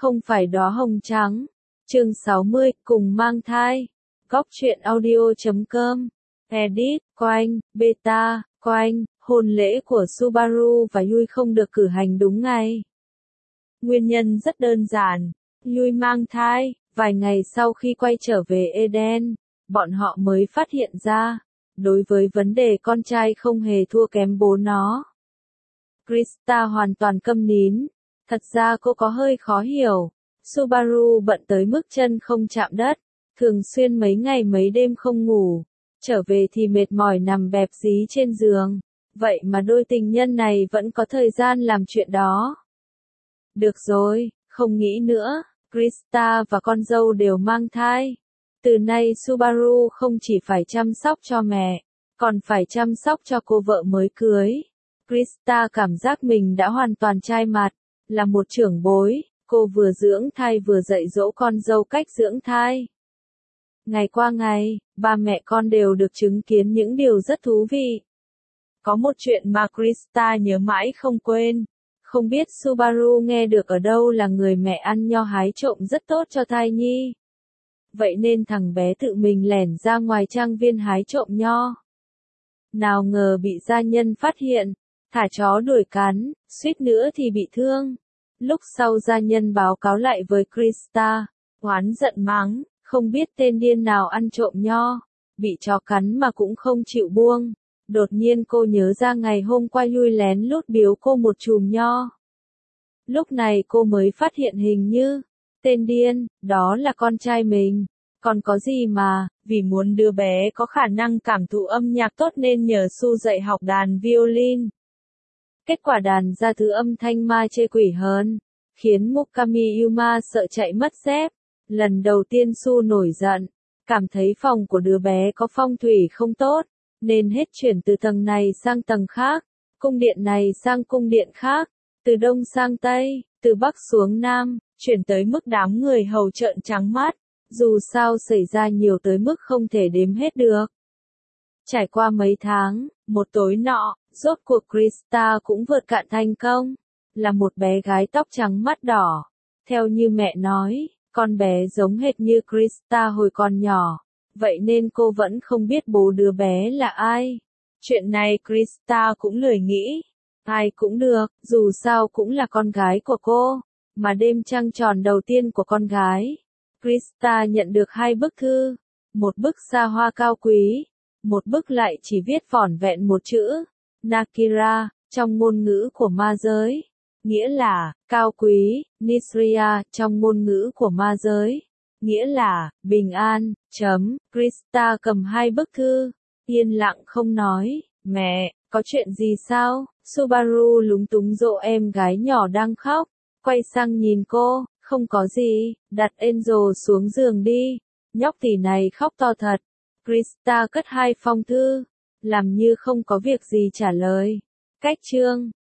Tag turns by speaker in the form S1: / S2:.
S1: không phải đóa hồng trắng. Chương 60, cùng mang thai. Góc truyện audio.com. Edit, Coin, Beta, Coin, hôn lễ của Subaru và Yui không được cử hành đúng ngày. Nguyên nhân rất đơn giản, Yui mang thai, vài ngày sau khi quay trở về Eden, bọn họ mới phát hiện ra, đối với vấn đề con trai không hề thua kém bố nó. Krista hoàn toàn câm nín, thật ra cô có hơi khó hiểu, Subaru bận tới mức chân không chạm đất, thường xuyên mấy ngày mấy đêm không ngủ, trở về thì mệt mỏi nằm bẹp dí trên giường, vậy mà đôi tình nhân này vẫn có thời gian làm chuyện đó. Được rồi, không nghĩ nữa, Krista và con dâu đều mang thai. Từ nay Subaru không chỉ phải chăm sóc cho mẹ, còn phải chăm sóc cho cô vợ mới cưới. Krista cảm giác mình đã hoàn toàn chai mặt, là một trưởng bối, cô vừa dưỡng thai vừa dạy dỗ con dâu cách dưỡng thai. Ngày qua ngày, ba mẹ con đều được chứng kiến những điều rất thú vị. Có một chuyện mà Krista nhớ mãi không quên. Không biết Subaru nghe được ở đâu là người mẹ ăn nho hái trộm rất tốt cho thai nhi. Vậy nên thằng bé tự mình lẻn ra ngoài trang viên hái trộm nho. Nào ngờ bị gia nhân phát hiện, thả chó đuổi cắn, suýt nữa thì bị thương. Lúc sau gia nhân báo cáo lại với Krista, oán giận mắng, không biết tên điên nào ăn trộm nho, bị chó cắn mà cũng không chịu buông. Đột nhiên cô nhớ ra ngày hôm qua Yui lén lút biếu cô một chùm nho. Lúc này cô mới phát hiện hình như, tên điên, đó là con trai mình. Còn có gì mà, vì muốn đứa bé có khả năng cảm thụ âm nhạc tốt nên nhờ Su dạy học đàn violin. Kết quả đàn ra thứ âm thanh ma chê quỷ hơn, khiến Mukami Yuma sợ chạy mất dép. Lần đầu tiên Su nổi giận, cảm thấy phòng của đứa bé có phong thủy không tốt, nên hết chuyển từ tầng này sang tầng khác, cung điện này sang cung điện khác, từ đông sang tây, từ bắc xuống nam, chuyển tới mức đám người hầu trợn trắng mắt, dù sao xảy ra nhiều tới mức không thể đếm hết được. Trải qua mấy tháng, một tối nọ, rốt cuộc Krista cũng vượt cạn thành công, là một bé gái tóc trắng mắt đỏ. Theo như mẹ nói, con bé giống hệt như Krista hồi còn nhỏ. Vậy nên cô vẫn không biết bố đứa bé là ai. Chuyện này Krista cũng lười nghĩ. Ai cũng được, dù sao cũng là con gái của cô. Mà đêm trăng tròn đầu tiên của con gái, Krista nhận được 2 bức thư. Một bức xa hoa cao quý, một bức lại chỉ viết vỏn vẹn một chữ, Nakira, trong ngôn ngữ của ma giới. Nghĩa là, cao quý, Nisriya, trong ngôn ngữ của ma giới. Nghĩa là, bình an, Krista cầm 2 bức thư, yên lặng không nói, mẹ, có chuyện gì sao? Subaru lúng túng dỗ em gái nhỏ đang khóc, quay sang nhìn cô, không có gì, đặt Angel xuống giường đi, nhóc tỉ này khóc to thật. Krista cất 2 phong thư, làm như không có việc gì trả lời. Cách chương